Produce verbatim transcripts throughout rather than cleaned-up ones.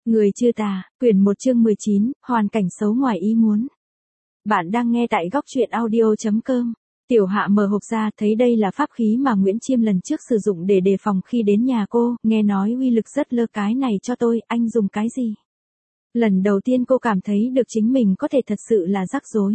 Người chưa tà, quyển một chương mười chín, hoàn cảnh xấu ngoài ý muốn. Bạn đang nghe tại góc truyện audio chấm com. Tiểu Hạ mở hộp ra, thấy đây là pháp khí mà Nguyễn Chiêm lần trước sử dụng để đề phòng khi đến nhà cô, nghe nói uy lực rất lơ. Cái này cho tôi, anh dùng cái gì? Lần đầu tiên cô cảm thấy được chính mình có thể thật sự là rắc rối.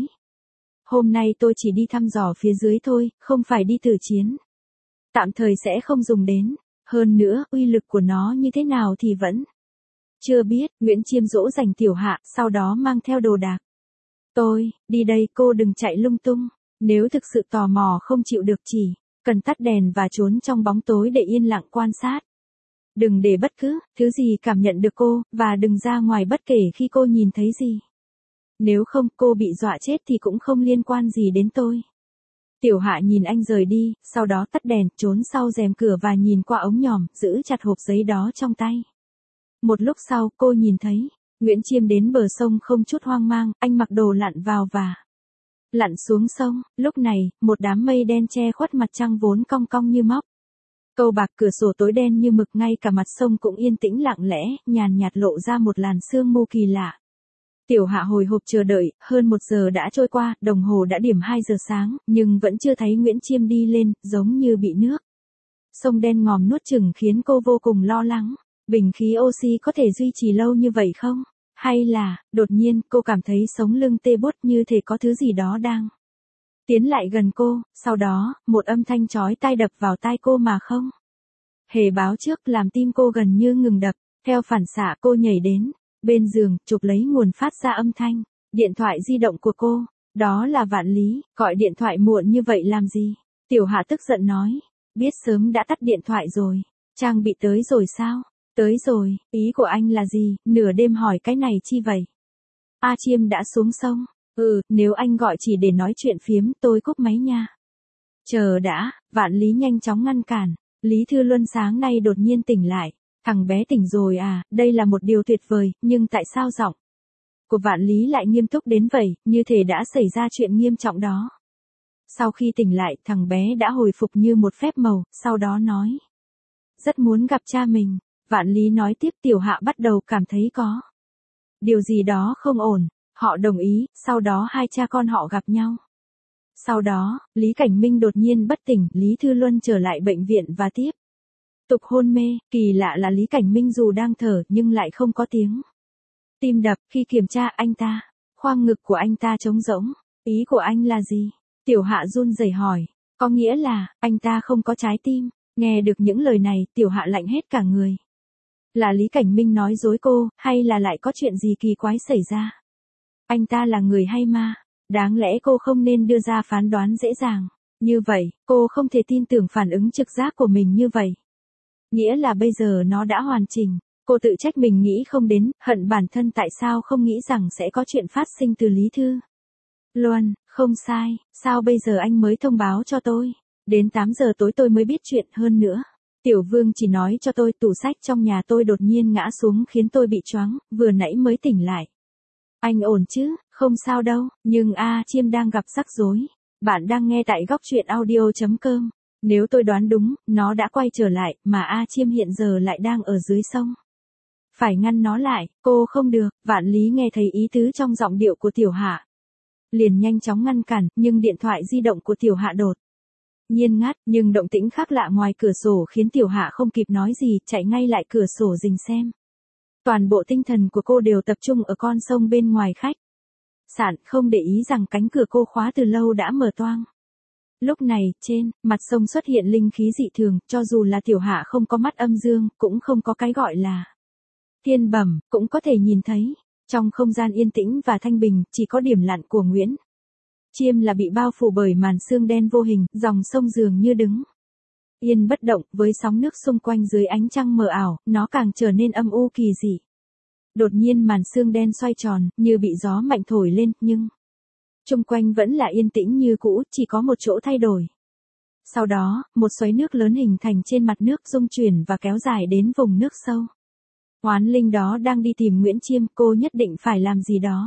Hôm nay tôi chỉ đi thăm dò phía dưới thôi, không phải đi tử chiến. Tạm thời sẽ không dùng đến. Hơn nữa, uy lực của nó như thế nào thì vẫn chưa biết. Nguyễn Chiêm dỗ dành Tiểu Hạ, sau đó mang theo đồ đạc. Tôi, đi đây, cô đừng chạy lung tung. Nếu thực sự tò mò không chịu được chỉ cần tắt đèn và trốn trong bóng tối để yên lặng quan sát. Đừng để bất cứ thứ gì cảm nhận được cô, và đừng ra ngoài bất kể khi cô nhìn thấy gì. Nếu không, cô bị dọa chết thì cũng không liên quan gì đến tôi. Tiểu Hạ nhìn anh rời đi, sau đó tắt đèn, trốn sau rèm cửa và nhìn qua ống nhòm, giữ chặt hộp giấy đó trong tay. Một lúc sau, cô nhìn thấy Nguyễn Chiêm đến bờ sông không chút hoang mang, anh mặc đồ lặn vào và lặn xuống sông. Lúc này, một đám mây đen che khuất mặt trăng vốn cong cong như móc. Câu bạc cửa sổ tối đen như mực, ngay cả mặt sông cũng yên tĩnh lặng lẽ, nhàn nhạt lộ ra một làn sương mù kỳ lạ. Tiểu Hạ hồi hộp chờ đợi, hơn một giờ đã trôi qua, đồng hồ đã điểm hai giờ sáng, nhưng vẫn chưa thấy Nguyễn Chiêm đi lên, giống như bị nước sông đen ngòm nuốt chửng khiến cô vô cùng lo lắng. Bình khí oxy có thể duy trì lâu như vậy không? Hay là, đột nhiên, cô cảm thấy sống lưng tê buốt như thể có thứ gì đó đang tiến lại gần cô, sau đó, một âm thanh chói tai đập vào tai cô mà không hề báo trước, làm tim cô gần như ngừng đập. Theo phản xạ cô nhảy đến bên giường, chụp lấy nguồn phát ra âm thanh, điện thoại di động của cô. Đó là Vạn Lý, gọi điện thoại muộn như vậy làm gì? Tiểu Hạ tức giận nói, biết sớm đã tắt điện thoại rồi. Trang bị tới rồi sao? Tới rồi, ý của anh là gì? Nửa đêm hỏi cái này chi vậy? A Chiêm đã xuống sông. Ừ, nếu anh gọi chỉ để nói chuyện phiếm, tôi cúp máy nha. Chờ đã, Vạn Lý nhanh chóng ngăn cản. Lý Thư Luân sáng nay đột nhiên tỉnh lại. Thằng bé tỉnh rồi à, đây là một điều tuyệt vời, nhưng tại sao giọng của Vạn Lý lại nghiêm túc đến vậy, như thể đã xảy ra chuyện nghiêm trọng đó. Sau khi tỉnh lại, thằng bé đã hồi phục như một phép màu, sau đó nói, rất muốn gặp cha mình. Vạn Lý nói tiếp. Tiểu Hạ bắt đầu cảm thấy có điều gì đó không ổn. Họ đồng ý, sau đó hai cha con họ gặp nhau. Sau đó, Lý Cảnh Minh đột nhiên bất tỉnh, Lý Thư Luân trở lại bệnh viện và tiếp tục hôn mê. Kỳ lạ là Lý Cảnh Minh dù đang thở nhưng lại không có tiếng tim đập. Khi kiểm tra anh ta, khoang ngực của anh ta trống rỗng. Ý của anh là gì? Tiểu Hạ run rẩy hỏi. Có nghĩa là, anh ta không có trái tim. Nghe được những lời này, Tiểu Hạ lạnh hết cả người. Là Lý Cảnh Minh nói dối cô, hay là lại có chuyện gì kỳ quái xảy ra? Anh ta là người hay ma? Đáng lẽ cô không nên đưa ra phán đoán dễ dàng như vậy, cô không thể tin tưởng phản ứng trực giác của mình như vậy. Nghĩa là bây giờ nó đã hoàn chỉnh. Cô tự trách mình nghĩ không đến, hận bản thân tại sao không nghĩ rằng sẽ có chuyện phát sinh từ Lý Thư Luân. Không sai, sao bây giờ anh mới thông báo cho tôi? Đến tám giờ tối tôi mới biết chuyện. Hơn nữa, Tiểu Vương chỉ nói cho tôi tủ sách trong nhà tôi đột nhiên ngã xuống khiến tôi bị choáng, vừa nãy mới tỉnh lại. Anh ổn chứ? Không sao đâu, nhưng A Chiêm đang gặp rắc rối. Bạn đang nghe tại góc truyện audio chấm com. Nếu tôi đoán đúng, nó đã quay trở lại, mà A Chiêm hiện giờ lại đang ở dưới sông. Phải ngăn nó lại, cô không được. Vạn Lý nghe thấy ý tứ trong giọng điệu của Tiểu Hạ, liền nhanh chóng ngăn cản, nhưng điện thoại di động của Tiểu Hạ đột nhiên ngắt, nhưng động tĩnh khác lạ ngoài cửa sổ khiến Tiểu Hạ không kịp nói gì, chạy ngay lại cửa sổ rình xem. Toàn bộ tinh thần của cô đều tập trung ở con sông bên ngoài khách sạn, không để ý rằng cánh cửa cô khóa từ lâu đã mở toang. Lúc này, trên mặt sông xuất hiện linh khí dị thường, cho dù là Tiểu Hạ không có mắt âm dương, cũng không có cái gọi là thiên bẩm, cũng có thể nhìn thấy. Trong không gian yên tĩnh và thanh bình, chỉ có điểm lặn của Nguyễn Chiêm là bị bao phủ bởi màn sương đen vô hình, dòng sông dường như đứng yên bất động, với sóng nước xung quanh dưới ánh trăng mờ ảo, nó càng trở nên âm u kỳ dị. Đột nhiên màn sương đen xoay tròn, như bị gió mạnh thổi lên, nhưng chung quanh vẫn là yên tĩnh như cũ, chỉ có một chỗ thay đổi. Sau đó, một xoáy nước lớn hình thành trên mặt nước, rung chuyển và kéo dài đến vùng nước sâu. Oán linh đó đang đi tìm Nguyễn Chiêm, cô nhất định phải làm gì đó.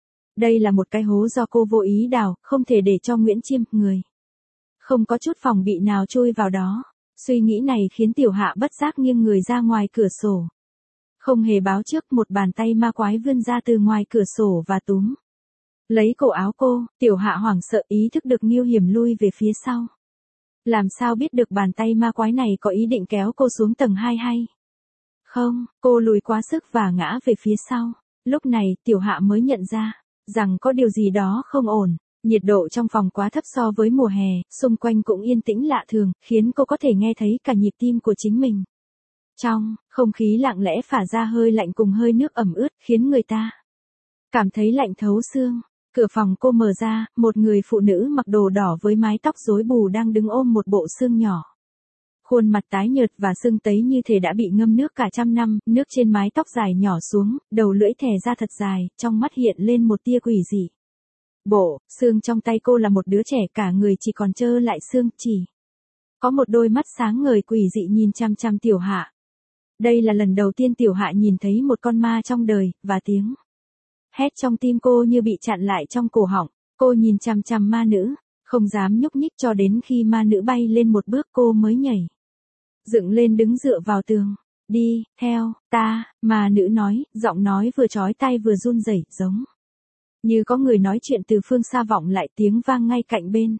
Đây là một cái hố do cô vô ý đào, không thể để cho Nguyễn Chiêm, người không có chút phòng bị nào chui vào đó. Suy nghĩ này khiến Tiểu Hạ bất giác nghiêng người ra ngoài cửa sổ. Không hề báo trước, một bàn tay ma quái vươn ra từ ngoài cửa sổ và túm lấy cổ áo cô. Tiểu Hạ hoảng sợ, ý thức được nguy hiểm lui về phía sau. Làm sao biết được bàn tay ma quái này có ý định kéo cô xuống tầng hai hay không? Cô lùi quá sức và ngã về phía sau. Lúc này, Tiểu Hạ mới nhận ra rằng có điều gì đó không ổn. Nhiệt độ trong phòng quá thấp so với mùa hè, xung quanh cũng yên tĩnh lạ thường, khiến cô có thể nghe thấy cả nhịp tim của chính mình. Trong không khí lặng lẽ phả ra hơi lạnh cùng hơi nước ẩm ướt, khiến người ta cảm thấy lạnh thấu xương. Cửa phòng cô mở ra, một người phụ nữ mặc đồ đỏ với mái tóc rối bù đang đứng ôm một bộ xương nhỏ. Khuôn mặt tái nhợt và sưng tấy như thể đã bị ngâm nước cả trăm năm, nước trên mái tóc dài nhỏ xuống, đầu lưỡi thè ra thật dài, trong mắt hiện lên một tia quỷ dị. Bộ xương trong tay cô là một đứa trẻ, cả người chỉ còn trơ lại xương, chỉ có một đôi mắt sáng ngời quỷ dị nhìn chăm chăm Tiểu Hạ. Đây là lần đầu tiên Tiểu Hạ nhìn thấy một con ma trong đời, và tiếng hét trong tim cô như bị chặn lại trong cổ họng. Cô nhìn chăm chăm ma nữ, không dám nhúc nhích cho đến khi ma nữ bay lên một bước cô mới nhảy dựng lên đứng dựa vào tường. Đi theo ta, ma nữ nói, giọng nói vừa chói tai vừa run rẩy, giống như có người nói chuyện từ phương xa vọng lại, tiếng vang ngay cạnh bên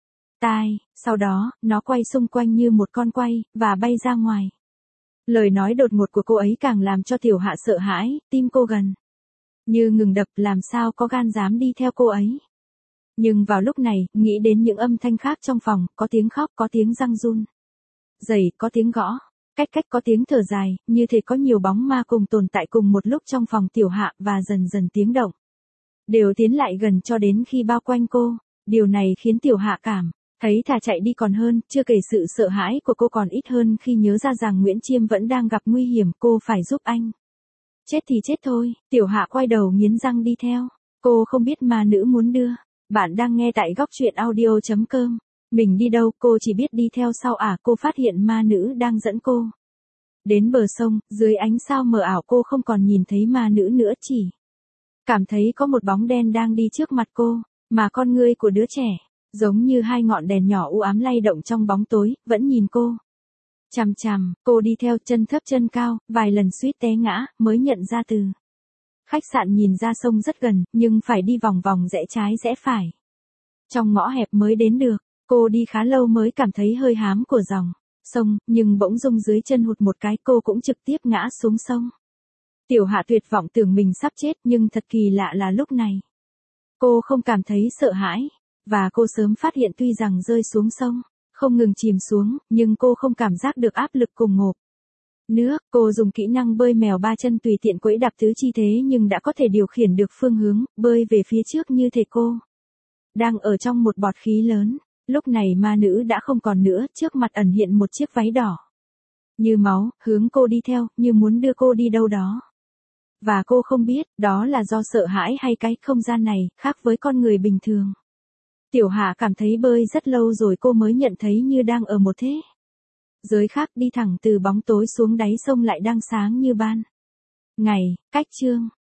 tai. Sau đó, nó quay xung quanh như một con quay, và bay ra ngoài. Lời nói đột ngột của cô ấy càng làm cho Tiểu Hạ sợ hãi, tim cô gần như ngừng đập, làm sao có gan dám đi theo cô ấy. Nhưng vào lúc này, nghĩ đến những âm thanh khác trong phòng, có tiếng khóc, có tiếng răng run rẩy, có tiếng gõ cách cách, có tiếng thở dài, như thể có nhiều bóng ma cùng tồn tại cùng một lúc trong phòng Tiểu Hạ, và dần dần tiếng động đều tiến lại gần cho đến khi bao quanh cô. Điều này khiến Tiểu Hạ cảm thấy thà chạy đi còn hơn, chưa kể sự sợ hãi của cô còn ít hơn khi nhớ ra rằng Nguyễn Chiêm vẫn đang gặp nguy hiểm, cô phải giúp anh. Chết thì chết thôi. Tiểu Hạ quay đầu nghiến răng đi theo. Cô không biết ma nữ muốn đưa. Bạn đang nghe tại góc truyện audio chấm com. Mình đi đâu, cô chỉ biết đi theo sau. À, cô phát hiện ma nữ đang dẫn cô đến bờ sông, dưới ánh sao mờ ảo cô không còn nhìn thấy ma nữ nữa, chỉ cảm thấy có một bóng đen đang đi trước mặt cô, mà con ngươi của đứa trẻ giống như hai ngọn đèn nhỏ u ám lay động trong bóng tối, vẫn nhìn cô chằm chằm. Cô đi theo, chân thấp chân cao, vài lần suýt té ngã, mới nhận ra từ khách sạn nhìn ra sông rất gần, nhưng phải đi vòng vòng rẽ trái rẽ phải trong ngõ hẹp mới đến được. Cô đi khá lâu mới cảm thấy hơi hám của dòng sông, nhưng bỗng dưng dưới chân hụt một cái, cô cũng trực tiếp ngã xuống sông. Tiểu Hạ tuyệt vọng tưởng mình sắp chết, nhưng thật kỳ lạ là lúc này cô không cảm thấy sợ hãi, và cô sớm phát hiện tuy rằng rơi xuống sông không ngừng chìm xuống, nhưng cô không cảm giác được áp lực cùng ngộp nước. Cô dùng kỹ năng bơi mèo ba chân tùy tiện quẫy đạp tứ chi thế, nhưng đã có thể điều khiển được phương hướng, bơi về phía trước như thể cô đang ở trong một bọt khí lớn. Lúc này ma nữ đã không còn nữa, trước mặt ẩn hiện một chiếc váy đỏ như máu, hướng cô đi theo, như muốn đưa cô đi đâu đó. Và cô không biết, đó là do sợ hãi hay cái không gian này khác với con người bình thường. Tiểu Hạ cảm thấy bơi rất lâu rồi cô mới nhận thấy như đang ở một thế giới khác, đi thẳng từ bóng tối xuống đáy sông lại đang sáng như ban ngày. Cách chương